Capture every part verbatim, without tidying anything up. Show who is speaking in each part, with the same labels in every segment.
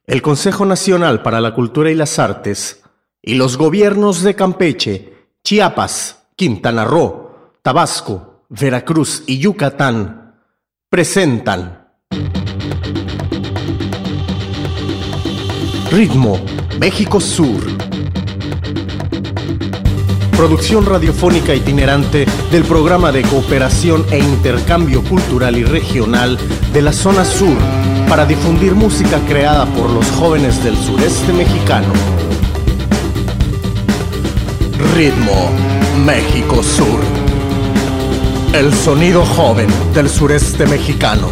Speaker 1: el Consejo Nacional para la Cultura y las Artes y los gobiernos de Campeche, Chiapas, Quintana Roo, Tabasco, Veracruz y Yucatán presentan Ritmo México Sur. Producción radiofónica itinerante del Programa de Cooperación e Intercambio Cultural y Regional de la Zona Sur para difundir música creada por los jóvenes del sureste mexicano. Ritmo México Sur. El sonido joven del sureste mexicano.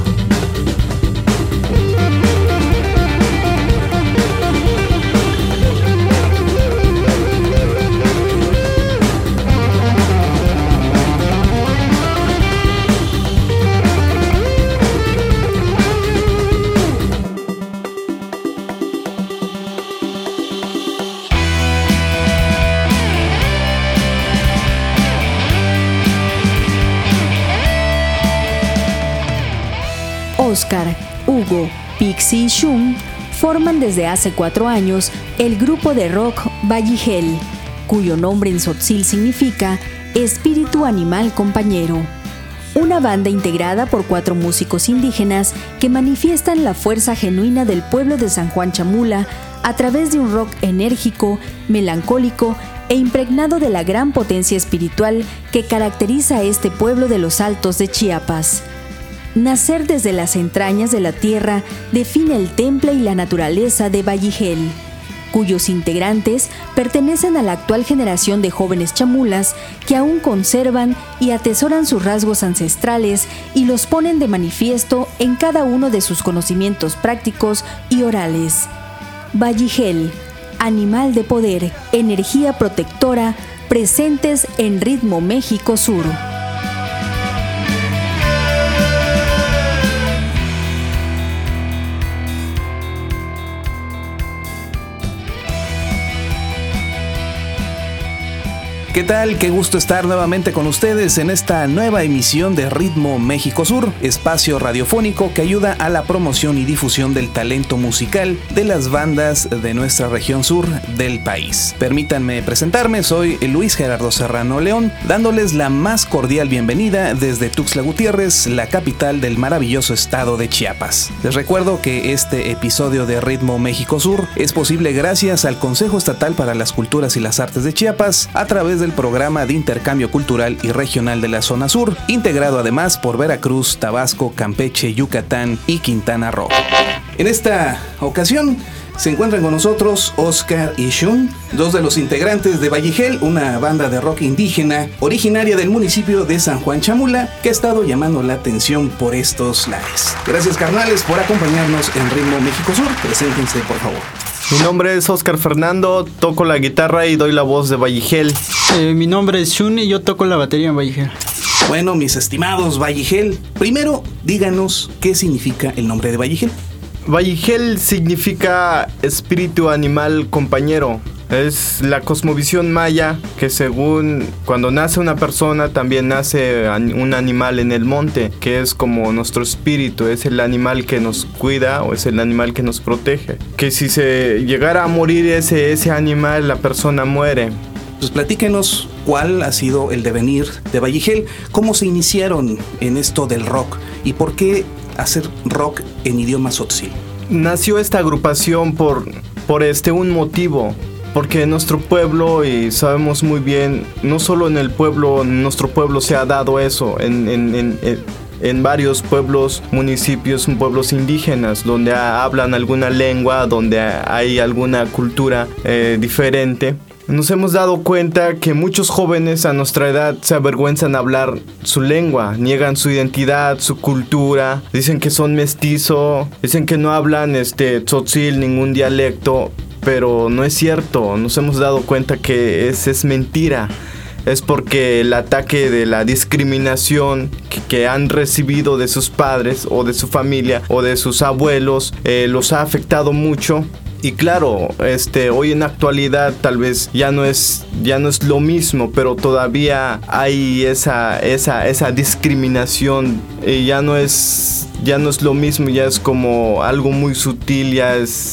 Speaker 2: Oscar, Hugo, Pixie y Shun forman desde hace cuatro años el grupo de rock Valligel, cuyo nombre en tzotzil significa Espíritu Animal Compañero. Una banda integrada por cuatro músicos indígenas que manifiestan la fuerza genuina del pueblo de San Juan Chamula a través de un rock enérgico, melancólico e impregnado de la gran potencia espiritual que caracteriza a este pueblo de los Altos de Chiapas. Nacer desde las entrañas de la tierra define el temple y la naturaleza de Valligel, cuyos integrantes pertenecen a la actual generación de jóvenes chamulas que aún conservan y atesoran sus rasgos ancestrales y los ponen de manifiesto en cada uno de sus conocimientos prácticos y orales. Valligel, animal de poder, energía protectora, presentes en Ritmo México Sur.
Speaker 3: ¿Qué tal? Qué gusto estar nuevamente con ustedes en esta nueva emisión de Ritmo México Sur, espacio radiofónico que ayuda a la promoción y difusión del talento musical de las bandas de nuestra región sur del país. Permítanme presentarme, soy Luis Gerardo Serrano León, dándoles la más cordial bienvenida desde Tuxtla Gutiérrez, la capital del maravilloso estado de Chiapas. Les recuerdo que este episodio de Ritmo México Sur es posible gracias al Consejo Estatal para las Culturas y las Artes de Chiapas a través de el Programa de Intercambio Cultural y Regional de la Zona Sur, integrado además por Veracruz, Tabasco, Campeche, Yucatán y Quintana Roo. En esta ocasión se encuentran con nosotros Oscar y Shun, dos de los integrantes de Valligel, una banda de rock indígena originaria del municipio de San Juan Chamula, que ha estado llamando la atención por estos lares. Gracias, carnales, por acompañarnos en Ritmo México Sur. Preséntense, por favor.
Speaker 4: Mi nombre es Oscar Fernando, toco la guitarra y doy la voz de Valligel.
Speaker 5: Eh, mi nombre es Shun y yo toco la batería en Valligel.
Speaker 3: Bueno, mis estimados Valligel, primero díganos qué significa el nombre de Valligel.
Speaker 4: Valligel significa espíritu animal compañero. Es la cosmovisión maya que según cuando nace una persona también nace un animal en el monte, que es como nuestro espíritu, es el animal que nos cuida o es el animal que nos protege. Que si se llegara a morir ese, ese animal, la persona muere.
Speaker 3: Pues platíquenos cuál ha sido el devenir de Valligel, cómo se iniciaron en esto del rock y por qué hacer rock en idioma tzotzil.
Speaker 4: Nació esta agrupación por, por este un motivo. Porque en nuestro pueblo, y sabemos muy bien, no solo en el pueblo, en nuestro pueblo se ha dado eso, en, en, en, en varios pueblos, municipios, pueblos indígenas, donde hablan alguna lengua, donde hay alguna cultura eh, diferente. Nos hemos dado cuenta que muchos jóvenes a nuestra edad se avergüenzan hablar su lengua, niegan su identidad, su cultura, dicen que son mestizo, dicen que no hablan este tzotzil, ningún dialecto. Pero no es cierto, nos hemos dado cuenta que es, es mentira. Es porque el ataque de la discriminación que, que han recibido de sus padres o de su familia o de sus abuelos eh, los ha afectado mucho. Y claro, este, hoy en la actualidad tal vez ya no es, ya no es lo mismo, pero todavía hay esa, esa, esa discriminación. Y ya no es, ya no es lo mismo, ya es como algo muy sutil, ya es...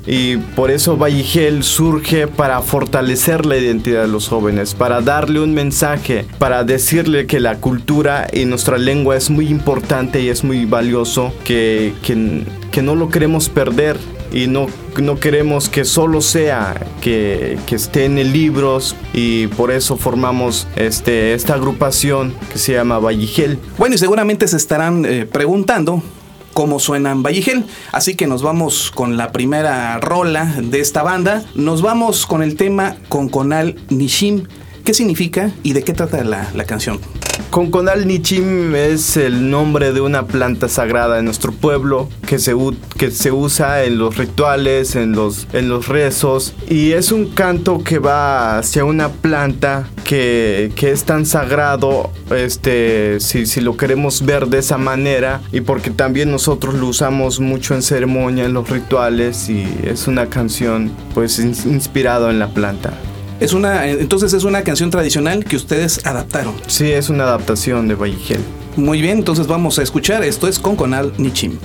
Speaker 4: Y por eso Valligel surge para fortalecer la identidad de los jóvenes, para darle un mensaje, para decirle que la cultura y nuestra lengua es muy importante y es muy valioso, que, que, que no lo queremos perder. Y no, no queremos que solo sea que, que esté en el libros, y por eso formamos este, esta agrupación que se llama Valligel.
Speaker 3: Bueno, y seguramente se estarán eh, preguntando cómo suenan Valligel, así que nos vamos con la primera rola de esta banda. Nos vamos con el tema Conconal Nishim. ¿Qué significa y de qué trata la, la canción?
Speaker 4: Conconal Nishim es el nombre de una planta sagrada en nuestro pueblo que se, que se usa en los rituales, en los, en los rezos, y es un canto que va hacia una planta que, que es tan sagrado, este, si, si lo queremos ver de esa manera, y porque también nosotros lo usamos mucho en ceremonia, en los rituales, y es una canción pues inspirada en la planta.
Speaker 3: Es una, entonces es una canción tradicional que ustedes adaptaron.
Speaker 4: Sí, es una adaptación de Valligel.
Speaker 3: Muy bien, entonces vamos a escuchar. Esto es Conconal Nishim.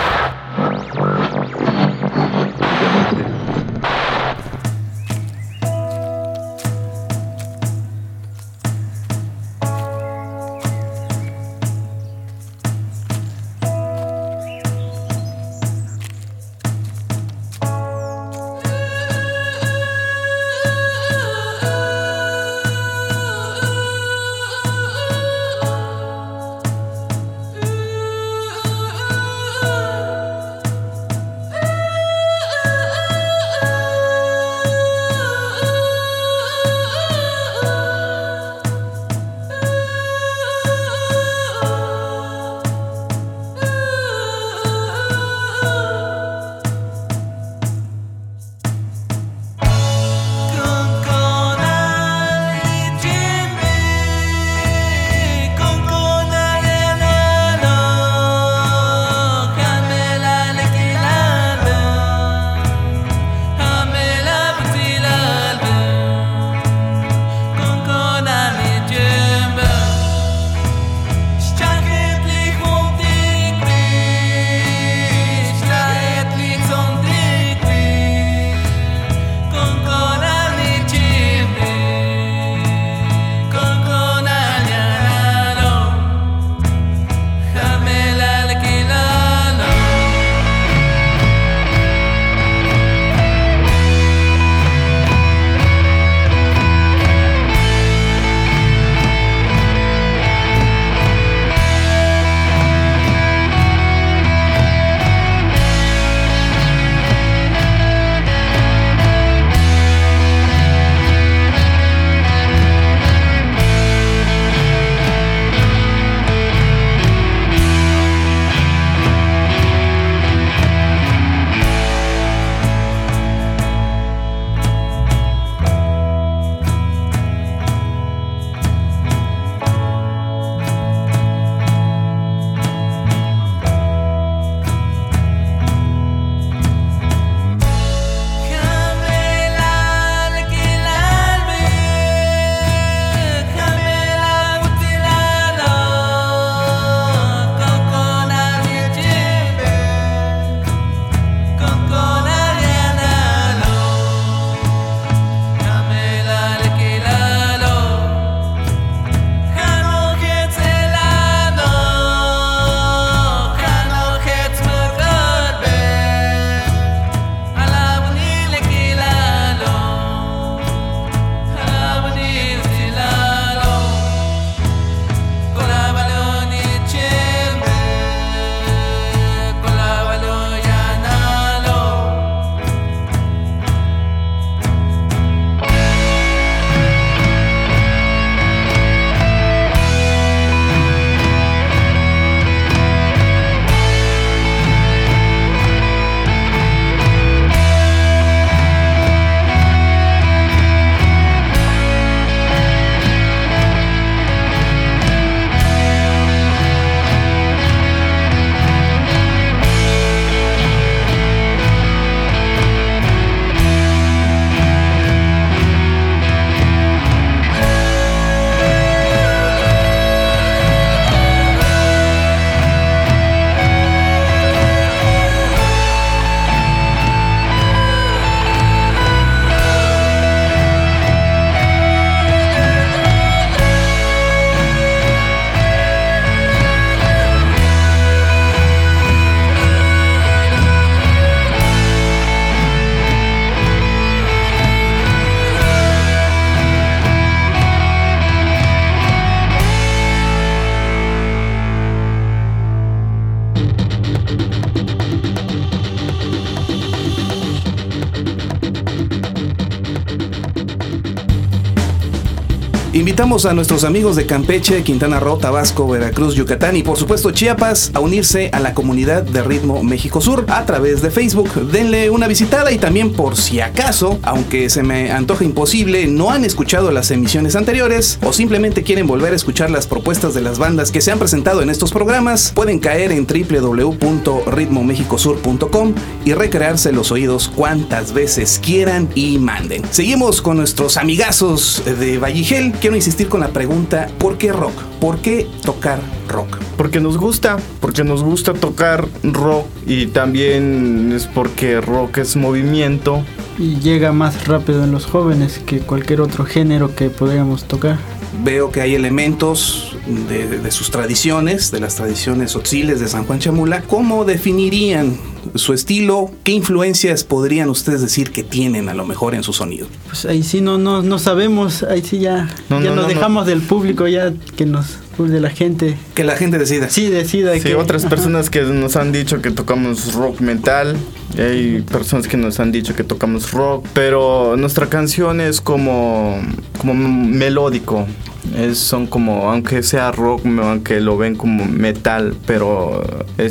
Speaker 3: Invitamos a nuestros amigos de Campeche, Quintana Roo, Tabasco, Veracruz, Yucatán y por supuesto Chiapas a unirse a la comunidad de Ritmo México Sur a través de Facebook. Denle una visitada y también por si acaso, aunque se me antoja imposible, no han escuchado las emisiones anteriores o simplemente quieren volver a escuchar las propuestas de las bandas que se han presentado en estos programas, pueden caer en doble u doble u doble u punto ritmo méxico sur punto com y recrearse los oídos cuantas veces quieran y manden. Seguimos con nuestros amigazos de Valligel. Quiero insistir con la pregunta, ¿por qué rock? ¿Por qué tocar rock?
Speaker 4: Porque nos gusta, porque nos gusta tocar rock y también es porque rock es movimiento.
Speaker 5: Y llega más rápido en los jóvenes que cualquier otro género que podríamos tocar.
Speaker 3: Veo que hay elementos de, de sus tradiciones, de las tradiciones tzotziles de San Juan Chamula. ¿Cómo definirían su estilo? ¿Qué influencias podrían ustedes decir que tienen a lo mejor en su sonido?
Speaker 5: Pues ahí sí no, no, no sabemos, ahí sí ya,
Speaker 4: no,
Speaker 5: ya
Speaker 4: no,
Speaker 5: nos
Speaker 4: no,
Speaker 5: dejamos
Speaker 4: no.
Speaker 5: del público, ya que nos, de la gente.
Speaker 3: Que la gente decida.
Speaker 5: Sí, decida.
Speaker 4: Sí,
Speaker 5: que,
Speaker 4: otras
Speaker 5: ajá.
Speaker 4: personas que nos han dicho que tocamos rock metal, y hay personas que nos han dicho que tocamos rock, pero nuestra canción es como, como melódico. Es, son como, aunque sea rock, aunque lo ven como metal, pero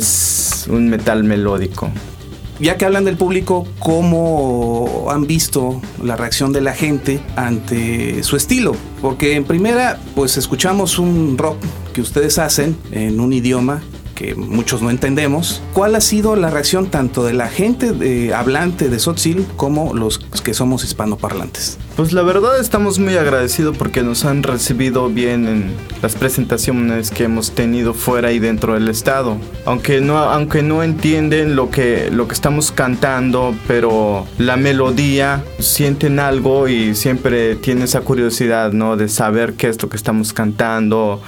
Speaker 4: es un metal melódico.
Speaker 3: Ya que hablan del público, ¿cómo han visto la reacción de la gente ante su estilo? Porque en primera, pues escuchamos un rock que ustedes hacen en un idioma que muchos no entendemos. ¿Cuál ha sido la reacción tanto de la gente de, hablante de tzotzil como los que somos hispanoparlantes?
Speaker 4: Pues la verdad estamos muy agradecidos porque nos han recibido bien en las presentaciones que hemos tenido fuera y dentro del estado. Aunque no, aunque no entienden lo que, lo que estamos cantando, pero la melodía, sienten algo y siempre tienen esa curiosidad, ¿no? De saber qué es lo que estamos cantando,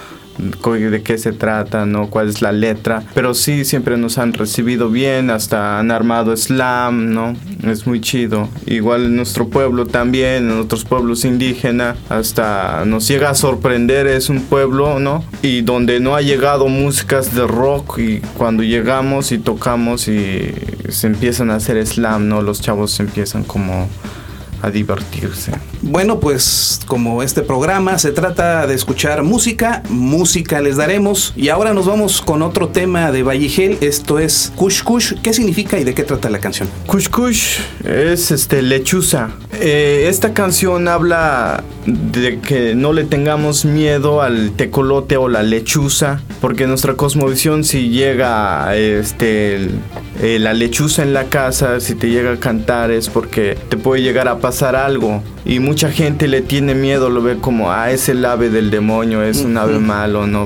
Speaker 4: de qué se trata, ¿no? Cuál es la letra, pero sí siempre nos han recibido bien, hasta han armado slam, ¿no? Es muy chido. Igual en nuestro pueblo también, en otros pueblos indígenas, hasta nos llega a sorprender, es un pueblo, ¿no? Y donde no ha llegado músicas de rock y cuando llegamos y tocamos y se empiezan a hacer slam, ¿no? Los chavos se empiezan como a divertirse.
Speaker 3: Bueno, pues como este programa se trata de escuchar música, música les daremos. Y ahora nos vamos con otro tema de Valligel. Esto es Kush Kush. ¿Qué significa y de qué trata la canción?
Speaker 4: Kush Kush es este, lechuza. Eh, esta canción habla de que no le tengamos miedo al tecolote o la lechuza, porque nuestra cosmovisión, si llega este, el, eh, la lechuza en la casa, si te llega a cantar es porque te puede llegar a pasar algo. Y mucha gente le tiene miedo, lo ve como, ah, es el ave del demonio, es un ave malo, ¿no?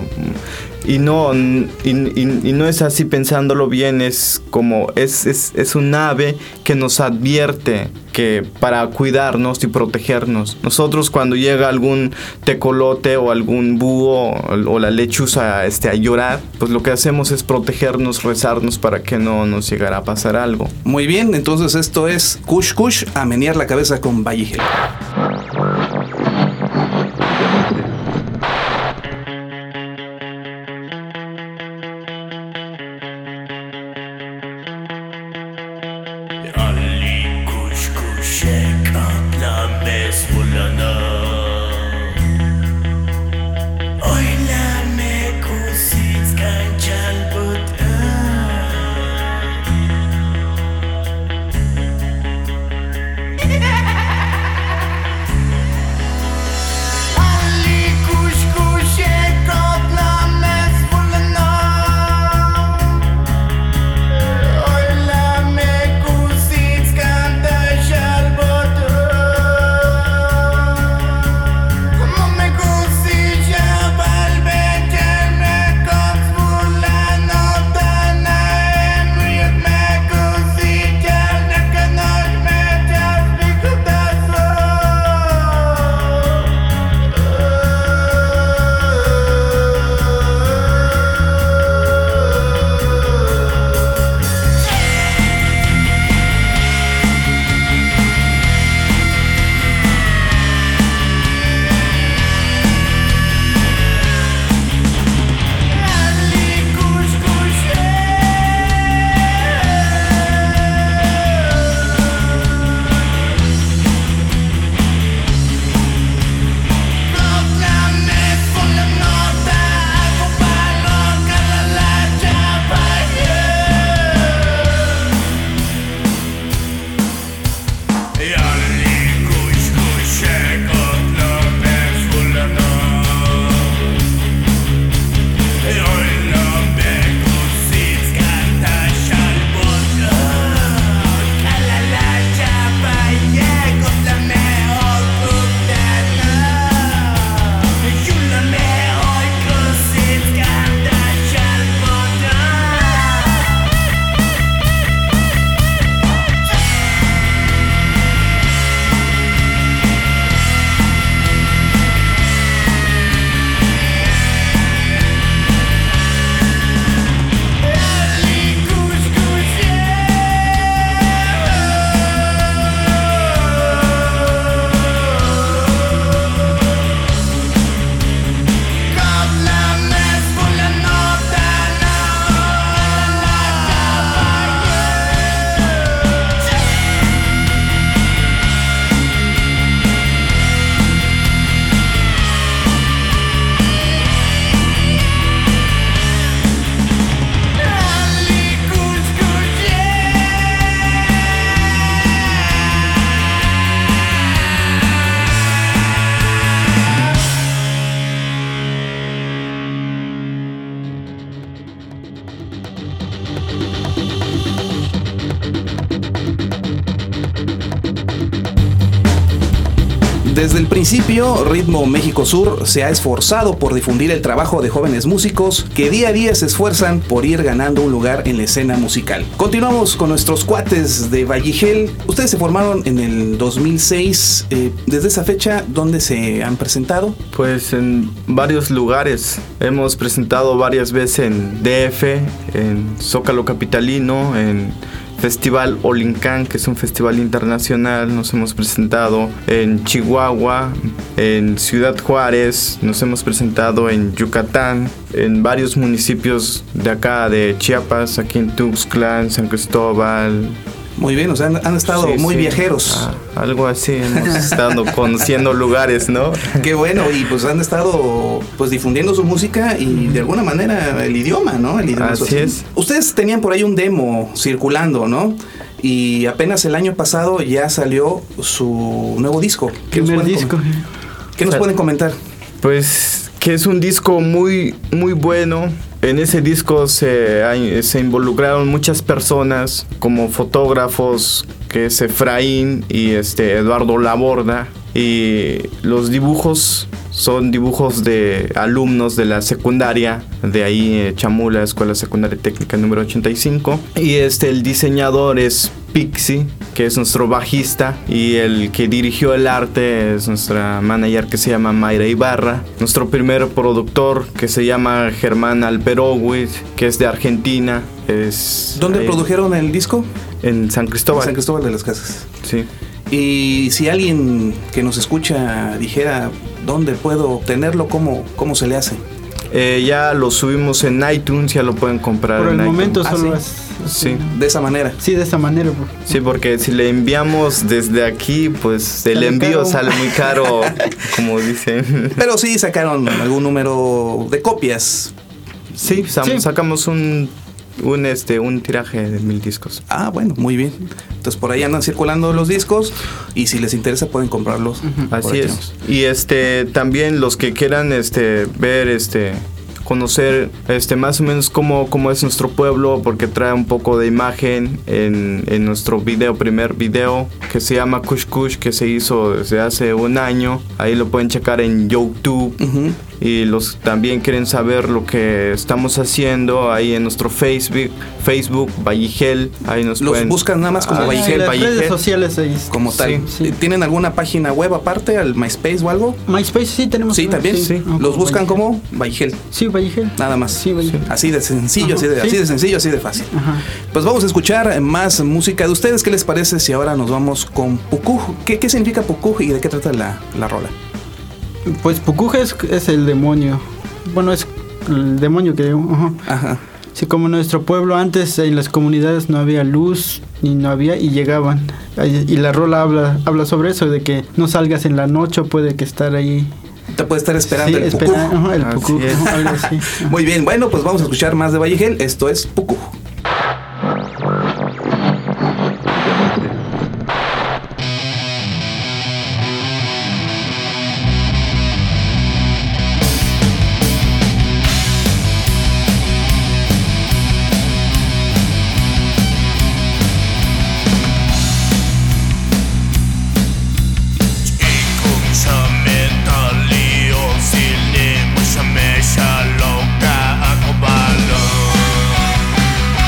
Speaker 4: Y no, y, y, y no es así, pensándolo bien, es como, es, es, es un ave que nos advierte que para cuidarnos y protegernos. Nosotros cuando llega algún tecolote o algún búho o, o la lechuza este, a llorar, pues lo que hacemos es protegernos, rezarnos para que no nos llegara a pasar algo.
Speaker 3: Muy bien, entonces esto es Kush Kush, a menear la cabeza con Valligel. Desde el principio, Ritmo México Sur se ha esforzado por difundir el trabajo de jóvenes músicos que día a día se esfuerzan por ir ganando un lugar en la escena musical. Continuamos con nuestros cuates de Valligel. Ustedes se formaron en el dos mil seis. Eh, desde esa fecha, ¿dónde se han presentado?
Speaker 4: Pues en varios lugares. Hemos presentado varias veces en D F, en Zócalo Capitalino, en Festival Olincán, que es un festival internacional. Nos hemos presentado en Chihuahua, en Ciudad Juárez, nos hemos presentado en Yucatán, en varios municipios de acá de Chiapas, aquí en Tuxtlan, San Cristóbal.
Speaker 3: Muy bien, o sea, han, han estado sí, muy sí. viajeros.
Speaker 4: Ah, algo así, hemos estado conociendo lugares, ¿no?
Speaker 3: Qué bueno, y pues han estado pues difundiendo su música y de alguna manera el idioma, ¿no? El idioma
Speaker 4: así
Speaker 3: social.
Speaker 4: es.
Speaker 3: Ustedes tenían por ahí un demo circulando, ¿no? Y apenas el año pasado ya salió su nuevo disco.
Speaker 5: ¿Qué Primer disco.
Speaker 3: Com- ¿Qué nos pueden comentar?
Speaker 4: Pues que es un disco muy, muy bueno. En ese disco se, se involucraron muchas personas como fotógrafos, que es Efraín y este Eduardo Laborda, y los dibujos son dibujos de alumnos de la secundaria de ahí, eh, Chamula, Escuela Secundaria Técnica número ochenta y cinco, y este el diseñador es Pixie, que es nuestro bajista, y el que dirigió el arte es nuestra manager, que se llama Mayra Ibarra. Nuestro primer productor, que se llama Germán Alperowitz, que es de Argentina. Es
Speaker 3: ¿Dónde
Speaker 4: ahí,
Speaker 3: produjeron el disco?
Speaker 4: En San Cristóbal.
Speaker 3: En San Cristóbal de las Casas.
Speaker 4: Sí.
Speaker 3: Y si alguien que nos escucha dijera dónde puedo obtenerlo, ¿cómo, cómo se le hace?
Speaker 4: Eh, ya lo subimos en iTunes, ya lo pueden comprar.
Speaker 5: Por el
Speaker 4: en
Speaker 5: momento
Speaker 4: iTunes.
Speaker 5: solo
Speaker 3: ¿Ah,
Speaker 5: es...
Speaker 3: Sí? sí. ¿De esa manera?
Speaker 5: Sí, de esa manera. Bro.
Speaker 4: Sí, porque si le enviamos desde aquí, pues el sale envío caro. Sale muy caro, como dicen.
Speaker 3: Pero sí sacaron algún número de copias.
Speaker 4: Sí, sam- sí. sacamos un... Un este un tiraje de mil discos.
Speaker 3: Ah, bueno, muy bien. Entonces por ahí andan circulando los discos y si les interesa pueden comprarlos.
Speaker 4: Uh-huh. Así es. Y este también los que quieran este ver este conocer este más o menos cómo, cómo es nuestro pueblo, porque trae un poco de imagen en, en nuestro video, primer video, que se llama Kush Kush, que se hizo desde hace un año. Ahí lo pueden checar en YouTube. Uh-huh. Y los también quieren saber lo que estamos haciendo ahí en nuestro Facebook, Facebook Valligel. Ahí nos
Speaker 3: los
Speaker 4: pueden,
Speaker 3: buscan nada más como
Speaker 5: ah,
Speaker 3: Valligel,
Speaker 5: las
Speaker 3: Valligel.
Speaker 5: redes sociales ahí.
Speaker 3: Como tal. Sí, sí. ¿Tienen alguna página web aparte, al MySpace o algo?
Speaker 5: MySpace sí tenemos.
Speaker 3: Sí, también. Sí.
Speaker 5: No,
Speaker 3: los buscan
Speaker 5: Valligel.
Speaker 3: Como Valligel.
Speaker 5: Sí, Valligel.
Speaker 3: Nada más.
Speaker 5: Sí, Valligel.
Speaker 3: Así de sencillo, así de,
Speaker 5: sí.
Speaker 3: así de sencillo, así de fácil. Ajá. Pues vamos a escuchar más música de ustedes. ¿Qué les parece si ahora nos vamos con Pucuj? ¿Qué, qué significa Pucuj y de qué trata la, la rola?
Speaker 5: Pues Pucuj es, es el demonio. Bueno, es el demonio que... Uh-huh.
Speaker 3: Ajá.
Speaker 5: Sí, como en nuestro pueblo antes en las comunidades no había luz ni no había y llegaban. Y la rola habla habla sobre eso, de que no salgas en la noche, puede que estar ahí.
Speaker 3: Te puede estar esperando
Speaker 5: sí,
Speaker 3: el Pucuj.
Speaker 5: Espera, uh-huh, el Pucuj, uh-huh, algo así. Uh-huh.
Speaker 3: Muy bien, bueno, pues vamos a escuchar más de Valligel. Esto es Pucuj.
Speaker 6: Loca a cobalo.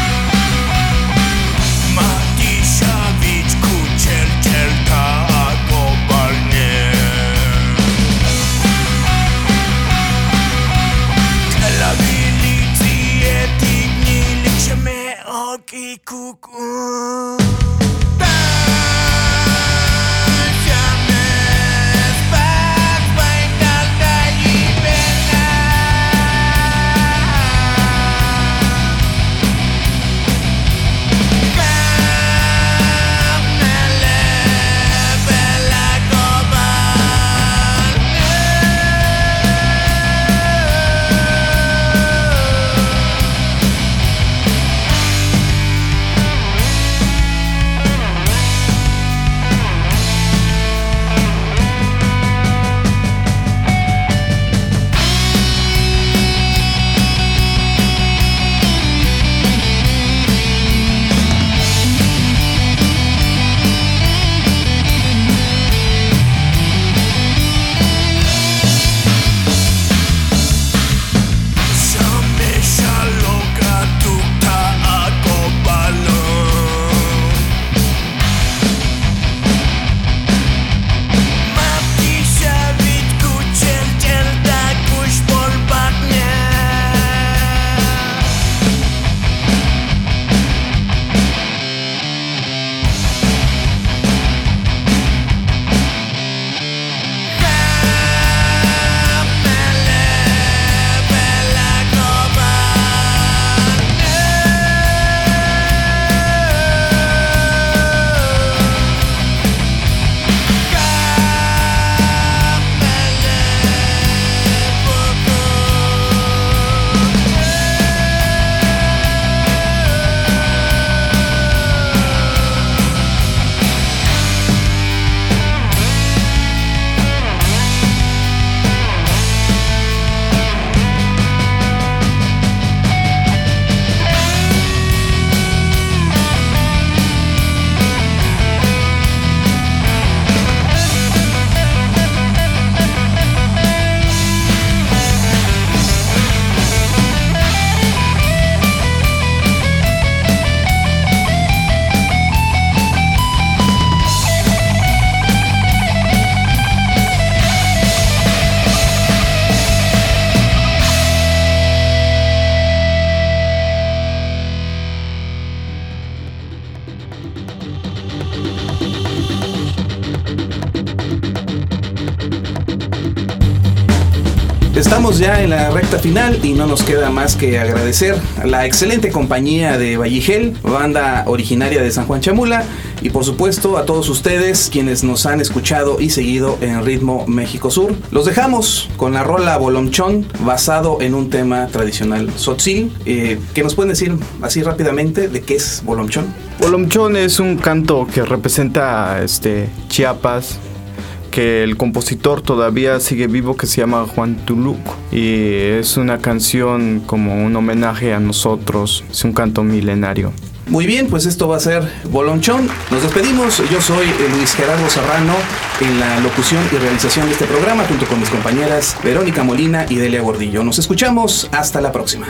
Speaker 3: estamos ya en la recta final y no nos queda más que agradecer a la excelente compañía de Valligel, banda originaria de San Juan Chamula, y por supuesto a todos ustedes quienes nos han escuchado y seguido en Ritmo México Sur. Los dejamos con la rola Bolomchón, basado en un tema tradicional tzotzil. Eh, ¿Qué nos pueden decir así rápidamente de qué es Bolomchón?
Speaker 4: Bolomchón es un canto que representa este, Chiapas, que el compositor todavía sigue vivo, que se llama Juan Tuluc, y es una canción como un homenaje a nosotros, es un canto milenario.
Speaker 3: Muy bien, pues esto va a ser Bolomchón. Nos despedimos. Yo soy Luis Gerardo Serrano en la locución y realización de este programa, junto con mis compañeras Verónica Molina y Delia Gordillo. Nos escuchamos. Hasta la próxima.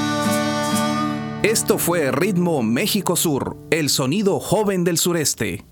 Speaker 3: Esto fue Ritmo México Sur, el sonido joven del sureste.